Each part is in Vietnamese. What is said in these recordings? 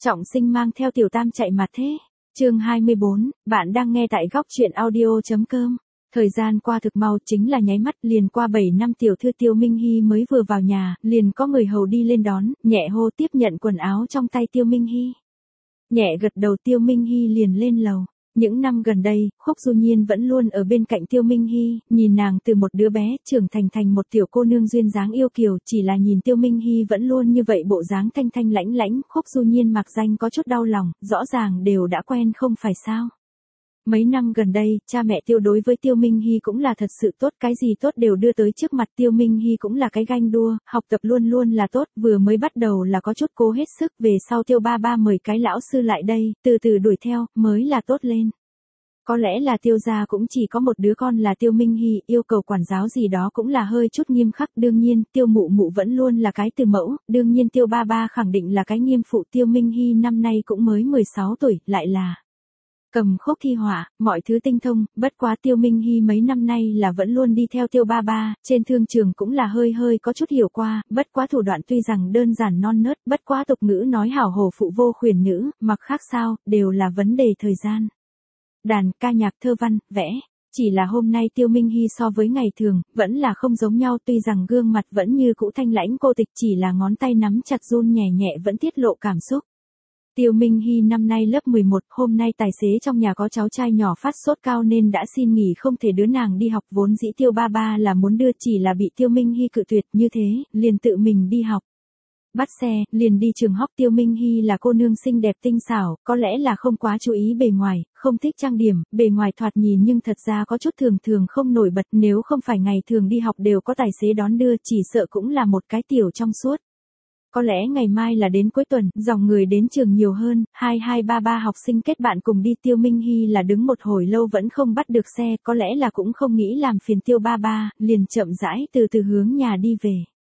Trọng Sinh mang theo Tiểu Tam chạy mà thế. Chương 24, bạn đang nghe tại góc truyện audio.com. Thời gian qua thực mau, chính là nháy mắt, liền qua 7 năm tiểu thư Tiêu Minh Hy mới vừa vào nhà, liền có người hầu đi lên đón, nhẹ hô tiếp nhận quần áo trong tay Tiêu Minh Hy. Nhẹ gật đầu, Tiêu Minh Hy liền lên lầu. Những năm gần đây, Khúc Du Nhiên vẫn luôn ở bên cạnh Tiêu Minh Hy, nhìn nàng từ một đứa bé trưởng thành một tiểu cô nương duyên dáng yêu kiều, chỉ là nhìn Tiêu Minh Hy vẫn luôn như vậy bộ dáng thanh thanh lãnh lãnh, Khúc Du Nhiên mặc danh có chút đau lòng, rõ ràng đều đã quen không phải sao. Mấy năm gần đây, cha mẹ Tiêu đối với Tiêu Minh Hy cũng là thật sự tốt, cái gì tốt đều đưa tới trước mặt. Tiêu Minh Hy cũng là cái ganh đua, học tập luôn luôn là tốt, vừa mới bắt đầu là có chút cố hết sức, về sau Tiêu ba ba mời cái lão sư lại đây, từ từ đuổi theo, mới là tốt lên. Có lẽ là Tiêu gia cũng chỉ có một đứa con là Tiêu Minh Hy, yêu cầu quản giáo gì đó cũng là hơi chút nghiêm khắc, đương nhiên, Tiêu mụ mụ vẫn luôn là cái từ mẫu, đương nhiên Tiêu ba ba khẳng định là cái nghiêm phụ. Tiêu Minh Hy năm nay cũng mới 16 tuổi, lại là cầm khúc thi họa, mọi thứ tinh thông, bất quá Tiêu Minh Hy mấy năm nay là vẫn luôn đi theo Tiêu ba ba, trên thương trường cũng là hơi có chút hiểu qua, bất quá thủ đoạn tuy rằng đơn giản non nớt, bất quá tục ngữ nói hảo hổ phụ vô khuyển nữ, mặc khác sao, đều là vấn đề thời gian. Đàn, ca nhạc, thơ văn, vẽ. Chỉ là hôm nay Tiêu Minh Hy so với ngày thường, vẫn là không giống nhau, tuy rằng gương mặt vẫn như cũ thanh lãnh cô tịch, chỉ là ngón tay nắm chặt run nhẹ nhẹ vẫn tiết lộ cảm xúc. Tiêu Minh Hy năm nay lớp 11, hôm nay tài xế trong nhà có cháu trai nhỏ phát sốt cao nên đã xin nghỉ không thể đưa nàng đi học, vốn dĩ Tiêu ba ba là muốn đưa, chỉ là bị Tiêu Minh Hy cự tuyệt, như thế, liền tự mình đi học. Bắt xe, liền đi trường học. Tiêu Minh Hy là cô nương xinh đẹp tinh xảo, có lẽ là không quá chú ý bề ngoài, không thích trang điểm, bề ngoài thoạt nhìn nhưng thật ra có chút thường không nổi bật, nếu không phải ngày thường đi học đều có tài xế đón đưa, chỉ sợ cũng là một cái tiểu trong suốt. Có lẽ ngày mai là đến cuối tuần, dòng người đến trường nhiều hơn, 2233 học sinh kết bạn cùng đi. Tiêu Minh Hy là đứng một hồi lâu vẫn không bắt được xe, có lẽ là cũng không nghĩ làm phiền Tiêu ba ba, liền chậm rãi từ từ hướng nhà đi về.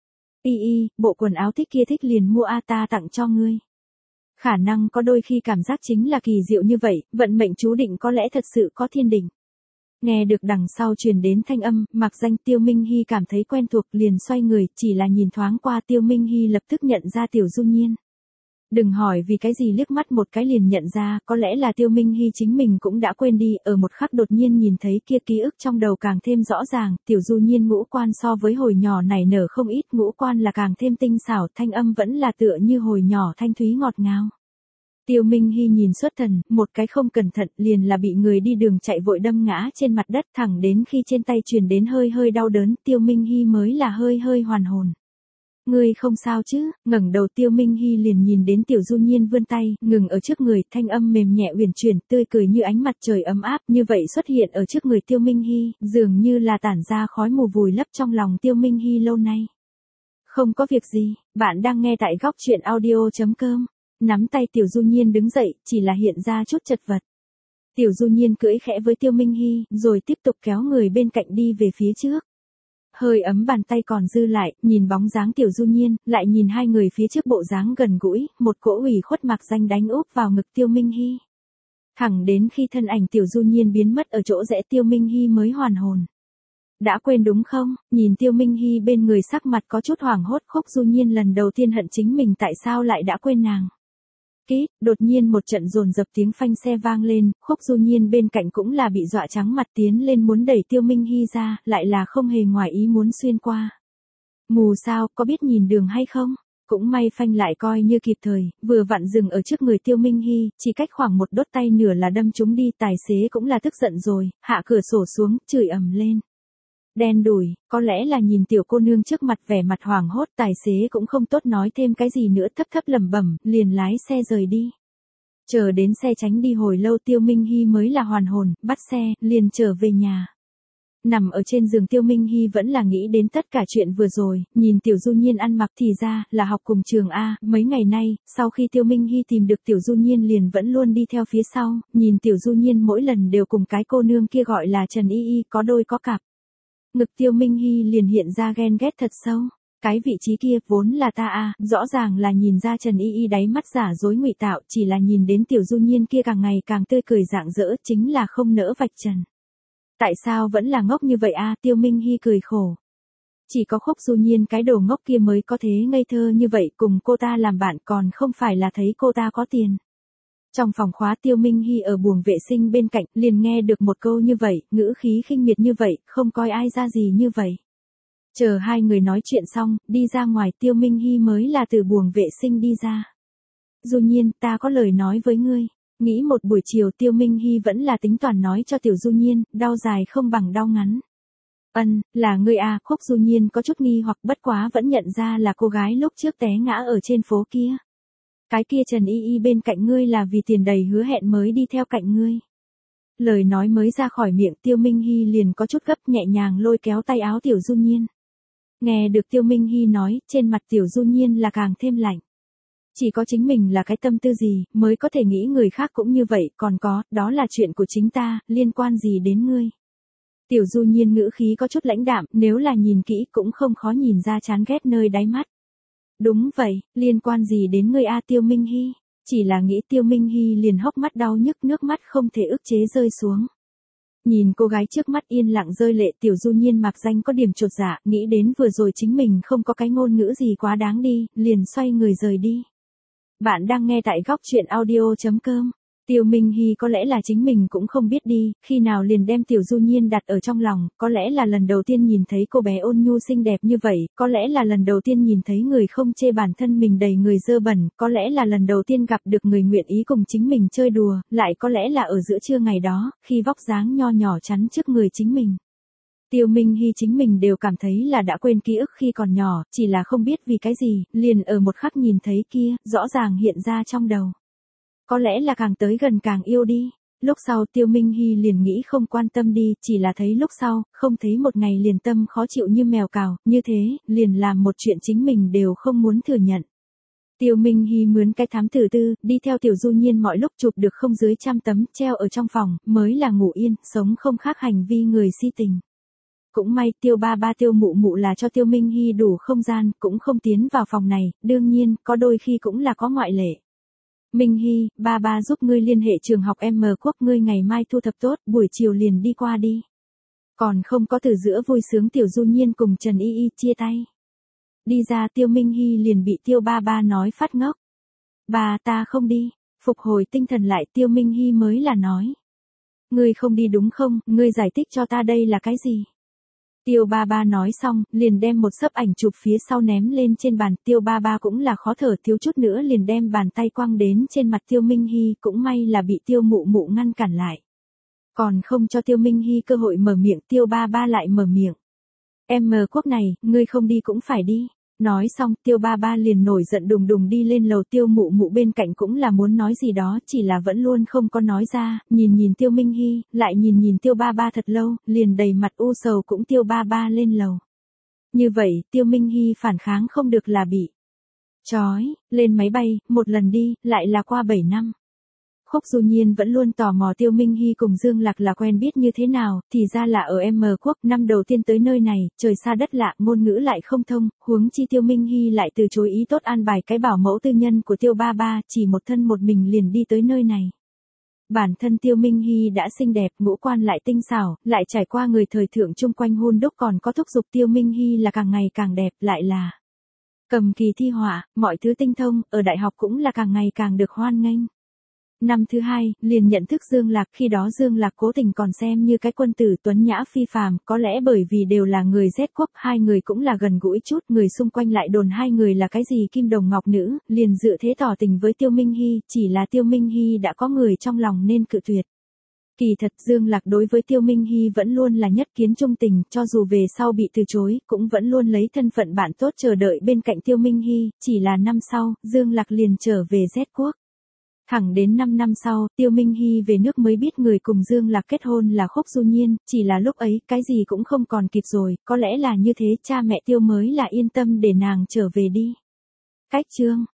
Bộ quần áo thích kia thích liền mua ta tặng cho ngươi. Khả năng có đôi khi cảm giác chính là kỳ diệu như vậy, vận mệnh chú định có lẽ thật sự có thiên định. Nghe được đằng sau truyền đến thanh âm, mặc danh Tiêu Minh Hy cảm thấy quen thuộc, liền xoay người, chỉ là nhìn thoáng qua Tiêu Minh Hy lập tức nhận ra Tiểu Du Nhiên. Đừng hỏi vì cái gì, liếc mắt một cái liền nhận ra, có lẽ là Tiêu Minh Hy chính mình cũng đã quên đi, ở một khắc đột nhiên nhìn thấy kia ký ức trong đầu càng thêm rõ ràng. Tiểu Du Nhiên ngũ quan so với hồi nhỏ nảy nở không ít, ngũ quan là càng thêm tinh xảo, thanh âm vẫn là tựa như hồi nhỏ thanh thúy ngọt ngào. Tiêu Minh Hy nhìn xuất thần, một cái không cẩn thận liền là bị người đi đường chạy vội đâm ngã trên mặt đất, thẳng đến khi trên tay truyền đến hơi đau đớn, Tiêu Minh Hy mới là hơi hoàn hồn. Ngươi không sao chứ? Ngẩng đầu Tiêu Minh Hy liền nhìn đến Tiểu Du Nhiên vươn tay, ngừng ở trước người, thanh âm mềm nhẹ uyển chuyển, tươi cười như ánh mặt trời ấm áp, như vậy xuất hiện ở trước người Tiêu Minh Hy, dường như là tản ra khói mù vùi lấp trong lòng Tiêu Minh Hy lâu nay. Không có việc gì, bạn đang nghe tại góc truyện audio.com. Nắm tay Tiểu Du Nhiên đứng dậy, chỉ là hiện ra chút chật vật. Tiểu Du Nhiên cưỡi khẽ với Tiêu Minh Hy, rồi tiếp tục kéo người bên cạnh đi về phía trước. Hơi ấm bàn tay còn dư lại, nhìn bóng dáng Tiểu Du Nhiên, lại nhìn hai người phía trước bộ dáng gần gũi, một cỗ ủy khuất mặc danh đánh úp vào ngực Tiêu Minh Hy. Thẳng đến khi thân ảnh Tiểu Du Nhiên biến mất ở chỗ rẽ, Tiêu Minh Hy mới hoàn hồn. Đã quên đúng không? Nhìn Tiêu Minh Hy bên người sắc mặt có chút hoảng hốt, Khúc Du Nhiên lần đầu tiên hận chính mình tại sao lại đã quên nàng. Đột nhiên một trận dồn dập tiếng phanh xe vang lên, Khúc Du Nhiên bên cạnh cũng là bị dọa trắng mặt, tiến lên muốn đẩy Tiêu Minh Hy ra, lại là không hề ngoài ý muốn xuyên qua. Mù sao, có biết nhìn đường hay không? Cũng may phanh lại coi như kịp thời, vừa vặn dừng ở trước người Tiêu Minh Hy, chỉ cách khoảng một đốt tay nửa là đâm trúng đi, tài xế cũng là tức giận rồi, hạ cửa sổ xuống, chửi ầm lên. Đen đủi, có lẽ là nhìn tiểu cô nương trước mặt vẻ mặt hoảng hốt, tài xế cũng không tốt nói thêm cái gì nữa, thấp lẩm bẩm, liền lái xe rời đi. Chờ đến xe tránh đi hồi lâu Tiêu Minh Hy mới là hoàn hồn, bắt xe, liền trở về nhà. Nằm ở trên giường Tiêu Minh Hy vẫn là nghĩ đến tất cả chuyện vừa rồi, nhìn Tiểu Du Nhiên ăn mặc thì ra là học cùng trường A, mấy ngày nay, sau khi Tiêu Minh Hy tìm được Tiểu Du Nhiên liền vẫn luôn đi theo phía sau, nhìn Tiểu Du Nhiên mỗi lần đều cùng cái cô nương kia gọi là Trần Y, có đôi có cặp. Ngực Tiêu Minh Hy liền hiện ra ghen ghét thật sâu. Cái vị trí kia vốn là ta rõ ràng là nhìn ra Trần Y đáy mắt giả dối ngụy tạo, chỉ là nhìn đến Tiểu Du Nhiên kia càng ngày càng tươi cười rạng rỡ, chính là không nỡ vạch trần. Tại sao vẫn là ngốc như vậy Tiêu Minh Hy cười khổ. Chỉ có Khúc Du Nhiên cái đồ ngốc kia mới có thế ngây thơ như vậy cùng cô ta làm bạn còn không phải là thấy cô ta có tiền. Trong phòng khóa Tiêu Minh Hy ở buồng vệ sinh bên cạnh liền nghe được một câu như vậy, ngữ khí khinh miệt như vậy, không coi ai ra gì như vậy. Chờ hai người nói chuyện xong, đi ra ngoài Tiêu Minh Hy mới là từ buồng vệ sinh đi ra. Du Nhiên, ta có lời nói với ngươi. Nghĩ một buổi chiều Tiêu Minh Hy vẫn là tính toán nói cho Tiểu Du Nhiên, đau dài không bằng đau ngắn. Là ngươi à, Khúc Du Nhiên có chút nghi hoặc bất quá vẫn nhận ra là cô gái lúc trước té ngã ở trên phố kia. Cái kia Trần Y Y bên cạnh ngươi là vì tiền đầy hứa hẹn mới đi theo cạnh ngươi. Lời nói mới ra khỏi miệng Tiêu Minh Hy liền có chút gấp nhẹ nhàng lôi kéo tay áo Tiểu Du Nhiên. Nghe được Tiêu Minh Hy nói, trên mặt Tiểu Du Nhiên là càng thêm lạnh. Chỉ có chính mình là cái tâm tư gì, mới có thể nghĩ người khác cũng như vậy, còn có, đó là chuyện của chính ta, liên quan gì đến ngươi. Tiểu Du Nhiên ngữ khí có chút lãnh đạm, nếu là nhìn kỹ cũng không khó nhìn ra chán ghét nơi đáy mắt. Đúng vậy, liên quan gì đến ngươi a Tiêu Minh Hy, chỉ là nghĩ Tiêu Minh Hy liền hốc mắt đau nhức nước mắt không thể ức chế rơi xuống. Nhìn cô gái trước mắt yên lặng rơi lệ Tiểu Du Nhiên mặc danh có điểm chột dạ, nghĩ đến vừa rồi chính mình không có cái ngôn ngữ gì quá đáng đi, liền xoay người rời đi. Bạn đang nghe tại góc truyện audio.com. Tiêu Minh Hy có lẽ là chính mình cũng không biết đi, khi nào liền đem Tiểu Du Nhiên đặt ở trong lòng, có lẽ là lần đầu tiên nhìn thấy cô bé ôn nhu xinh đẹp như vậy, có lẽ là lần đầu tiên nhìn thấy người không chê bản thân mình đầy người dơ bẩn, có lẽ là lần đầu tiên gặp được người nguyện ý cùng chính mình chơi đùa, lại có lẽ là ở giữa trưa ngày đó, khi vóc dáng nho nhỏ chắn trước người chính mình. Tiêu Minh Hy chính mình đều cảm thấy là đã quên ký ức khi còn nhỏ, chỉ là không biết vì cái gì, liền ở một khắc nhìn thấy kia, rõ ràng hiện ra trong đầu. Có lẽ là càng tới gần càng yêu đi. Lúc sau Tiêu Minh Hy liền nghĩ không quan tâm đi, chỉ là thấy lúc sau, không thấy một ngày liền tâm khó chịu như mèo cào, như thế, liền làm một chuyện chính mình đều không muốn thừa nhận. Tiêu Minh Hy mướn cái thám tử tư, đi theo Tiểu Du Nhiên mọi lúc chụp được không dưới 100 tấm, treo ở trong phòng, mới là ngủ yên, sống không khác hành vi người si tình. Cũng may Tiêu ba ba Tiêu mụ mụ là cho Tiêu Minh Hy đủ không gian, cũng không tiến vào phòng này, đương nhiên, có đôi khi cũng là có ngoại lệ. Minh Hy, ba ba giúp ngươi liên hệ trường học M Quốc, ngươi ngày mai thu thập tốt, buổi chiều liền đi qua đi. Còn không có từ giữa vui sướng Tiểu Du Nhiên cùng Trần Y Y chia tay. Đi ra Tiêu Minh Hy liền bị Tiêu ba ba nói phát ngốc. Bà ta không đi, phục hồi tinh thần lại Tiêu Minh Hy mới là nói. Ngươi không đi đúng không, ngươi giải thích cho ta đây là cái gì? Tiêu ba ba nói xong, liền đem một xấp ảnh chụp phía sau ném lên trên bàn, Tiêu ba ba cũng là khó thở thiếu chút nữa liền đem bàn tay quăng đến trên mặt Tiêu Minh Hy, cũng may là bị Tiêu mụ mụ ngăn cản lại. Còn không cho Tiêu Minh Hy cơ hội mở miệng, Tiêu ba ba lại mở miệng. M Quốc này, ngươi không đi cũng phải đi. Nói xong, Tiêu ba ba liền nổi giận đùng đùng đi lên lầu, Tiêu mụ mụ bên cạnh cũng là muốn nói gì đó, chỉ là vẫn luôn không có nói ra, nhìn Tiêu Minh Hy, lại nhìn Tiêu ba ba thật lâu, liền đầy mặt u sầu cũng Tiêu ba ba lên lầu. Như vậy, Tiêu Minh Hy phản kháng không được là bị trói, lên máy bay, một lần đi, lại là qua 7 năm. Khúc Du Nhiên vẫn luôn tò mò Tiêu Minh Hy cùng Dương Lạc là quen biết như thế nào, thì ra là ở M Quốc, năm đầu tiên tới nơi này, trời xa đất lạ, ngôn ngữ lại không thông, huống chi Tiêu Minh Hy lại từ chối ý tốt an bài cái bảo mẫu tư nhân của Tiêu ba ba, chỉ một thân một mình liền đi tới nơi này. Bản thân Tiêu Minh Hy đã xinh đẹp, ngũ quan lại tinh xảo, lại trải qua người thời thượng chung quanh hun đúc còn có thúc giục Tiêu Minh Hy là càng ngày càng đẹp, lại là cầm kỳ thi họa, mọi thứ tinh thông, ở đại học cũng là càng ngày càng được hoan nghênh. Năm thứ hai, liền nhận thức Dương Lạc, khi đó Dương Lạc cố tình còn xem như cái quân tử tuấn nhã phi phàm, có lẽ bởi vì đều là người Z quốc, hai người cũng là gần gũi chút, người xung quanh lại đồn hai người là cái gì kim đồng ngọc nữ, liền dự thế tỏ tình với Tiêu Minh Hy, chỉ là Tiêu Minh Hy đã có người trong lòng nên cự tuyệt. Kỳ thật Dương Lạc đối với Tiêu Minh Hy vẫn luôn là nhất kiến trung tình, cho dù về sau bị từ chối, cũng vẫn luôn lấy thân phận bạn tốt chờ đợi bên cạnh Tiêu Minh Hy, chỉ là năm sau, Dương Lạc liền trở về Z quốc. Thẳng đến 5 năm sau, Tiêu Minh Hy về nước mới biết người cùng Dương Lạc kết hôn là Khúc Du Nhiên, chỉ là lúc ấy, cái gì cũng không còn kịp rồi, có lẽ là như thế cha mẹ Tiêu mới là yên tâm để nàng trở về đi. Cách chương